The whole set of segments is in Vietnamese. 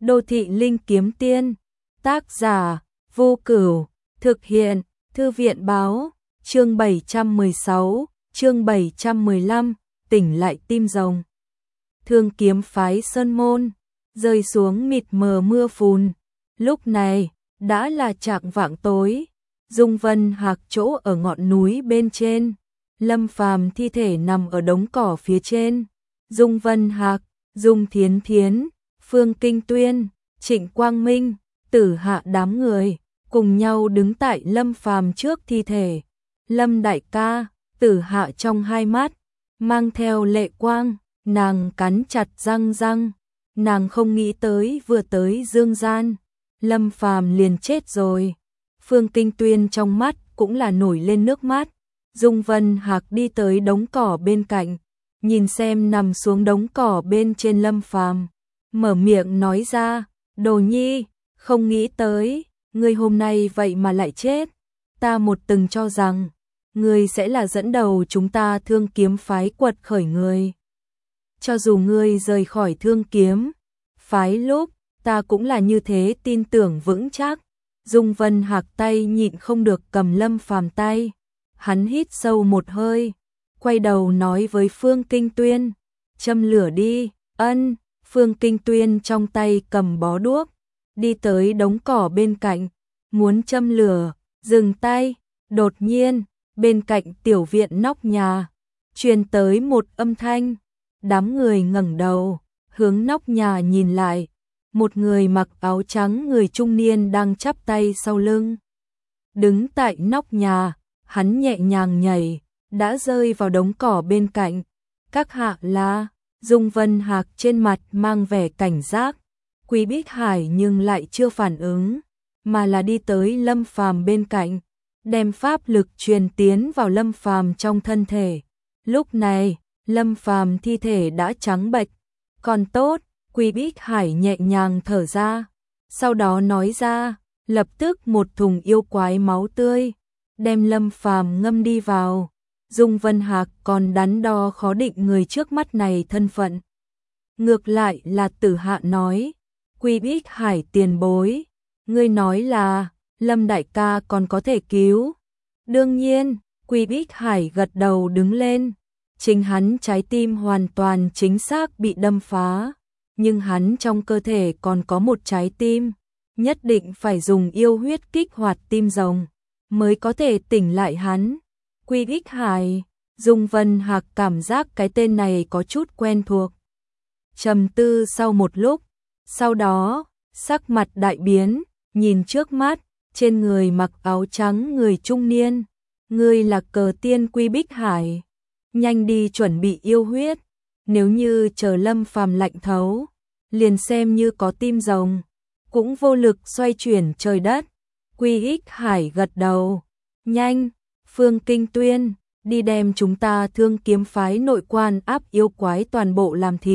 Đô thị linh kiếm tiên, tác giả, Vô Cửu, thực hiện, Thư viện báo, chương 716, chương 715, tỉnh lại tim rồng. Thương kiếm phái Sơn Môn, rơi xuống mịt mờ mưa phùn. Lúc này, đã là chạng vạng tối, Dung Vân Hạc chỗ ở ngọn núi bên trên. Lâm Phàm thi thể nằm ở đống cỏ phía trên. Dung Vân Hạc, Dung Thiến Thiến, Phương Kinh Tuyên, Trịnh Quang Minh, Tử Hạ đám người cùng nhau đứng tại Lâm Phàm trước thi thể. Lâm đại ca, Tử Hạ trong hai mắt mang theo lệ quang, nàng cắn chặt răng, nàng không nghĩ tới vừa tới dương gian, Lâm Phàm liền chết rồi. Phương Kinh Tuyên trong mắt cũng là nổi lên nước mắt. Dung Vân Hạc đi tới đống cỏ bên cạnh, nhìn xem nằm xuống đống cỏ bên trên Lâm Phàm, mở miệng nói ra, Đồ Nhi, không nghĩ tới, ngươi hôm nay vậy mà lại chết. Ta từng cho rằng, ngươi sẽ là dẫn đầu chúng ta Thương kiếm phái quật khởi người. Cho dù ngươi rời khỏi Thương kiếm phái lúc, ta cũng là như thế tin tưởng vững chắc. Dung Vân Hạc tay nhịn không được cầm Lâm Phàm tay. Hắn hít sâu một hơi, quay đầu nói với Phương Kinh Tuyên, châm lửa đi. Ân. Phương Kinh Tuyên trong tay cầm bó đuốc, đi tới đống cỏ bên cạnh, muốn châm lửa, dừng tay. Đột nhiên, bên cạnh tiểu viện nóc nhà, truyền tới một âm thanh. Đám người ngẩng đầu, hướng nóc nhà nhìn lại. Một người mặc áo trắng người trung niên đang chắp tay sau lưng. Đứng tại nóc nhà, hắn nhẹ nhàng nhảy, đã rơi vào đống cỏ bên cạnh. Các hạ là... Dung Vân Hạc trên mặt mang vẻ cảnh giác. Quý Bích Hải nhưng lại chưa phản ứng, mà là đi tới Lâm Phàm bên cạnh, đem pháp lực truyền tiến vào Lâm Phàm trong thân thể. Lúc này, Lâm Phàm thi thể đã trắng bệch. Còn tốt, Quý Bích Hải nhẹ nhàng thở ra, sau đó nói ra, lập tức một thùng yêu quái máu tươi, đem Lâm Phàm ngâm đi vào. Dung Vân Hạc còn đắn đo khó định người trước mắt này thân phận. Ngược lại là Tử Hạ nói, Quý Bích Hải tiền bối, ngươi nói là Lâm đại ca còn có thể cứu. Đương nhiên, Quý Bích Hải gật đầu đứng lên. Chính hắn trái tim hoàn toàn chính xác bị đâm phá, nhưng hắn trong cơ thể còn có một trái tim, nhất định phải dùng yêu huyết kích hoạt tim rồng mới có thể tỉnh lại hắn. Quý Bích Hải, Dung Vân Hạc cảm giác cái tên này có chút quen thuộc. Trầm tư sau một lúc, sau đó, sắc mặt đại biến, nhìn trước mắt, trên người mặc áo trắng người trung niên. Ngươi là Cờ Tiên Quý Bích Hải, nhanh đi chuẩn bị yêu huyết, nếu như chờ Lâm Phàm lạnh thấu, liền xem như có tim rồng, cũng vô lực xoay chuyển trời đất. Quý Bích Hải gật đầu, nhanh. Phương Kinh Tuyên, đi đem chúng ta Thương kiếm phái nội quan áp yêu quái toàn bộ làm thịt.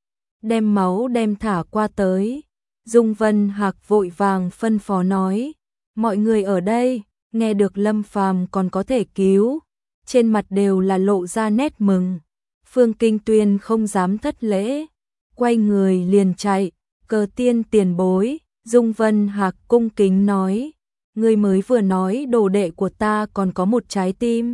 Đem máu đem thả qua tới. Dung Vân Hạc vội vàng phân phó nói. Mọi người ở đây, nghe được Lâm Phàm còn có thể cứu, trên mặt đều là lộ ra nét mừng. Phương Kinh Tuyên không dám thất lễ, quay người liền chạy. Cờ Tiên tiền bối, Dung Vân Hạc cung kính nói. Ngươi mới vừa nói đồ đệ của ta còn có một trái tim.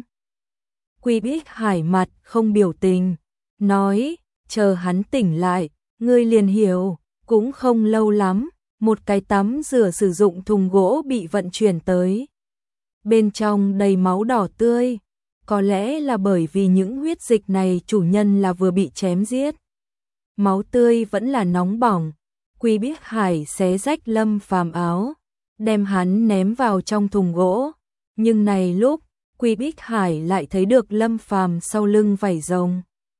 Quý Bích Hải mặt không biểu tình, nói, chờ hắn tỉnh lại, ngươi liền hiểu. Cũng không lâu lắm, một cái tắm rửa sử dụng thùng gỗ bị vận chuyển tới. Bên trong đầy máu đỏ tươi, có lẽ là bởi vì những huyết dịch này chủ nhân là vừa bị chém giết. Máu tươi vẫn là nóng bỏng. Quý Bích Hải xé rách Lâm Phàm áo, đem hắn ném vào trong thùng gỗ. Nhưng này lúc, Quý Bích Hải lại thấy được Lâm Phàm sau lưng vảy rồng.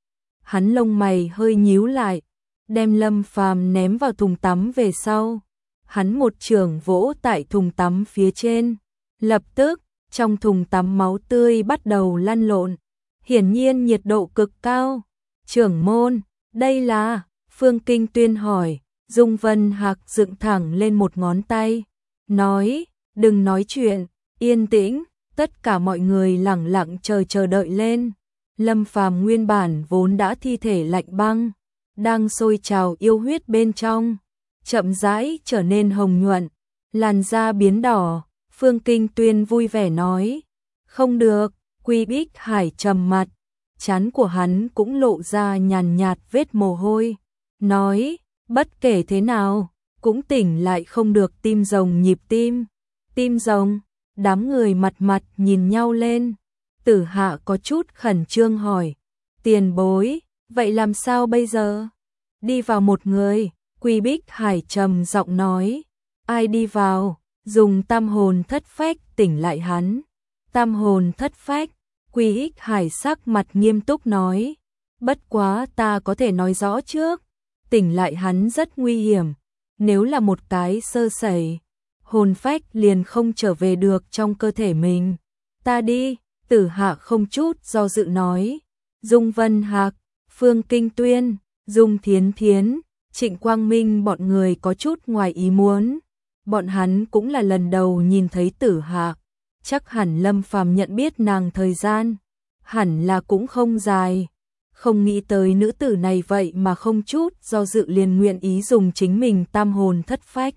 Hắn lông mày hơi nhíu lại, đem Lâm Phàm ném vào thùng tắm về sau. Hắn một chưởng vỗ tại thùng tắm phía trên. Lập tức, trong thùng tắm máu tươi bắt đầu lăn lộn. Hiển nhiên nhiệt độ cực cao. Trưởng môn, đây là... Phương Kinh Tuyên hỏi. Dung Vân Hạc dựng thẳng lên một ngón tay, nói, đừng nói chuyện, yên tĩnh. Tất cả mọi người lẳng lặng chờ đợi lên. Lâm Phàm nguyên bản vốn đã thi thể lạnh băng, đang sôi trào yêu huyết bên trong. chậm rãi trở nên hồng nhuận, làn da biến đỏ. Phương Kinh Tuyên vui vẻ nói, không được. Quy Bích Hải trầm mặt, trán của hắn cũng lộ ra nhàn nhạt vết mồ hôi, nói, bất kể thế nào, cũng tỉnh lại không được tim rồng nhịp tim. Tim rồng, đám người mặt mặt nhìn nhau lên. Tử Hạ có chút khẩn trương hỏi, tiền bối, vậy làm sao bây giờ? Đi vào một người. Quy Bích Hải trầm giọng nói, ai đi vào? Dùng tam hồn thất phách tỉnh lại hắn. Tam hồn thất phách. Quy Bích Hải sắc mặt nghiêm túc nói, bất quá ta có thể nói rõ trước, tỉnh lại hắn rất nguy hiểm, nếu là một cái sơ sẩy, hồn phách liền không trở về được trong cơ thể mình. Ta đi. Tử Hạ không chút do dự nói. Dung Vân Hạc, Phương Kinh Tuyên, Dung Thiến Thiến, Trịnh Quang Minh bọn người có chút ngoài ý muốn. Bọn hắn cũng là lần đầu nhìn thấy Tử Hạ, chắc hẳn Lâm Phàm nhận biết nàng thời gian, hẳn là cũng không dài. Không nghĩ tới nữ tử này vậy mà không chút do dự liền nguyện ý dùng chính mình tam hồn thất phách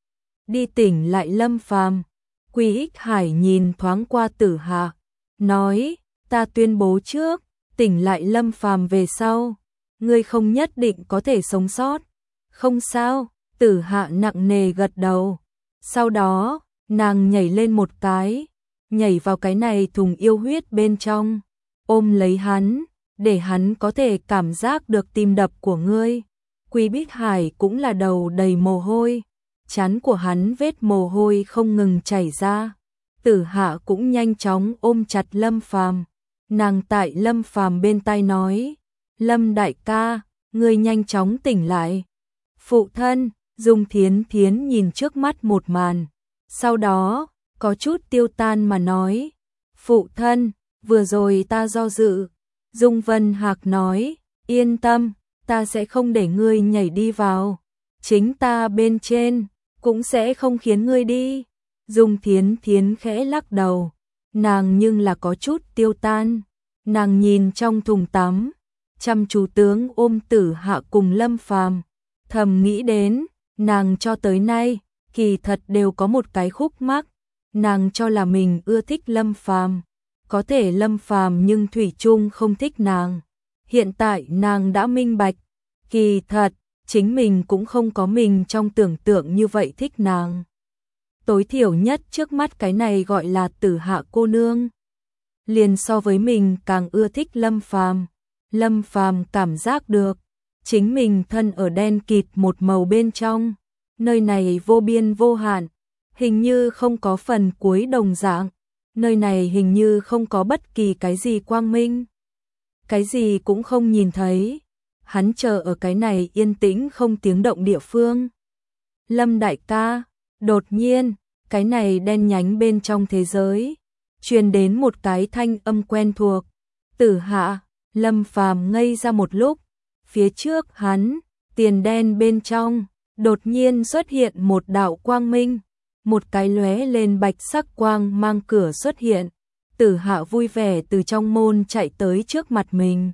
đi tỉnh lại Lâm Phàm. Quy Bích Hải nhìn thoáng qua Tử Hạ, nói, ta tuyên bố trước, tỉnh lại Lâm Phàm về sau, ngươi không nhất định có thể sống sót. Không sao. Tử Hạ nặng nề gật đầu. Sau đó, nàng nhảy lên một cái, nhảy vào cái này thùng yêu huyết bên trong, ôm lấy hắn, để hắn có thể cảm giác được tim đập của ngươi. Quy Bích Hải cũng là đầu đầy mồ hôi, trán của hắn vết mồ hôi không ngừng chảy ra. Tử Hạ cũng nhanh chóng ôm chặt Lâm Phàm. Nàng tại Lâm Phàm bên tai nói, Lâm đại ca, ngươi nhanh chóng tỉnh lại. Phụ thân. Dung Thiến Thiến nhìn trước mắt một màn, sau đó có chút tiêu tan mà nói, phụ thân, vừa rồi ta do dự. Dung Vân Hạc nói, yên tâm, ta sẽ không để ngươi nhảy đi vào, chính ta bên trên cũng sẽ không khiến ngươi đi. Dung Thiến Thiến khẽ lắc đầu, nàng nhưng là có chút tiêu tan. Nàng nhìn trong thùng tắm, chăm chú tướng ôm Tử Hạ cùng Lâm Phàm, thầm nghĩ đến, nàng cho tới nay, kỳ thật đều có một cái khúc mắc, nàng cho là mình ưa thích Lâm Phàm, có thể Lâm Phàm nhưng thủy chung không thích nàng. Hiện tại nàng đã minh bạch, kỳ thật, chính mình cũng không có mình trong tưởng tượng như vậy thích nàng. Tối thiểu nhất trước mắt cái này gọi là Tử Hạ cô nương, liền so với mình càng ưa thích Lâm Phàm. Lâm Phàm cảm giác được, chính mình thân ở đen kịt một màu bên trong, nơi này vô biên vô hạn, hình như không có phần cuối đồng dạng, nơi này hình như không có bất kỳ cái gì quang minh, cái gì cũng không nhìn thấy. Hắn chờ ở cái này yên tĩnh không tiếng động địa phương. Lâm đại ca, đột nhiên, cái này đen nhánh bên trong thế giới, truyền đến một cái thanh âm quen thuộc. Tử Hạ. Lâm Phàm ngây ra một lúc, phía trước hắn, tiền đen bên trong, đột nhiên xuất hiện một đạo quang minh, một cái lóe lên bạch sắc quang mang cửa xuất hiện. Tử Hạ vui vẻ từ trong môn chạy tới trước mặt mình.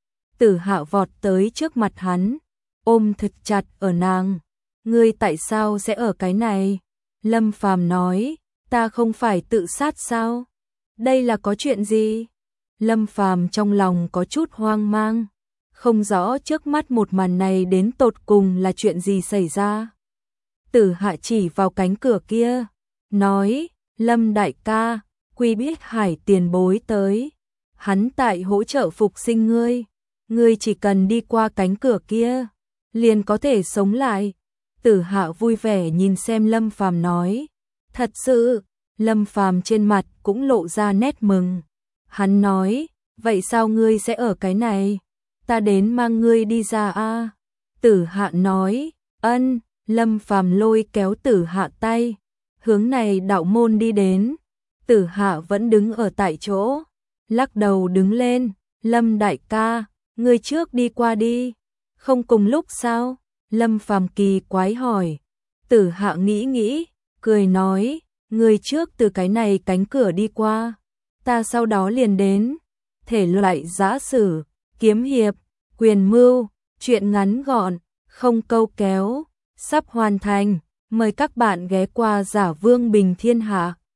Tử Hạ vọt tới trước mặt hắn, ôm thật chặt ở nàng. Ngươi tại sao sẽ ở cái này? Lâm Phàm nói, ta không phải tự sát sao? Đây là có chuyện gì? Lâm Phàm trong lòng có chút hoang mang, không rõ trước mắt một màn này đến tột cùng là chuyện gì xảy ra. Tử Hạ chỉ vào cánh cửa kia, nói, Lâm đại ca, Quy Bích Hải tiền bối tới, hắn tại hỗ trợ phục sinh ngươi, ngươi chỉ cần đi qua cánh cửa kia, liền có thể sống lại. Tử Hạ vui vẻ nhìn xem Lâm Phàm nói, thật sự. Lâm Phàm trên mặt cũng lộ ra nét mừng. Hắn nói, vậy sao ngươi sẽ ở cái này? Ta đến mang ngươi đi ra a. Tử Hạ nói, ân. Lâm Phàm lôi kéo Tử Hạ tay, hướng này đạo môn đi đến. Tử Hạ vẫn đứng ở tại chỗ, lắc đầu đứng lên, Lâm đại ca, ngươi trước đi qua đi. Không cùng lúc sao? Lâm Phàm kỳ quái hỏi. Tử Hạ nghĩ nghĩ, cười nói, ngươi trước từ cái này cánh cửa đi qua, ta sau đó liền đến. Thể loại giã sử, kiếm hiệp, quyền mưu, truyện ngắn gọn, không câu kéo, sắp hoàn thành. Mời các bạn ghé qua Giả Vương Bình Thiên Hạ.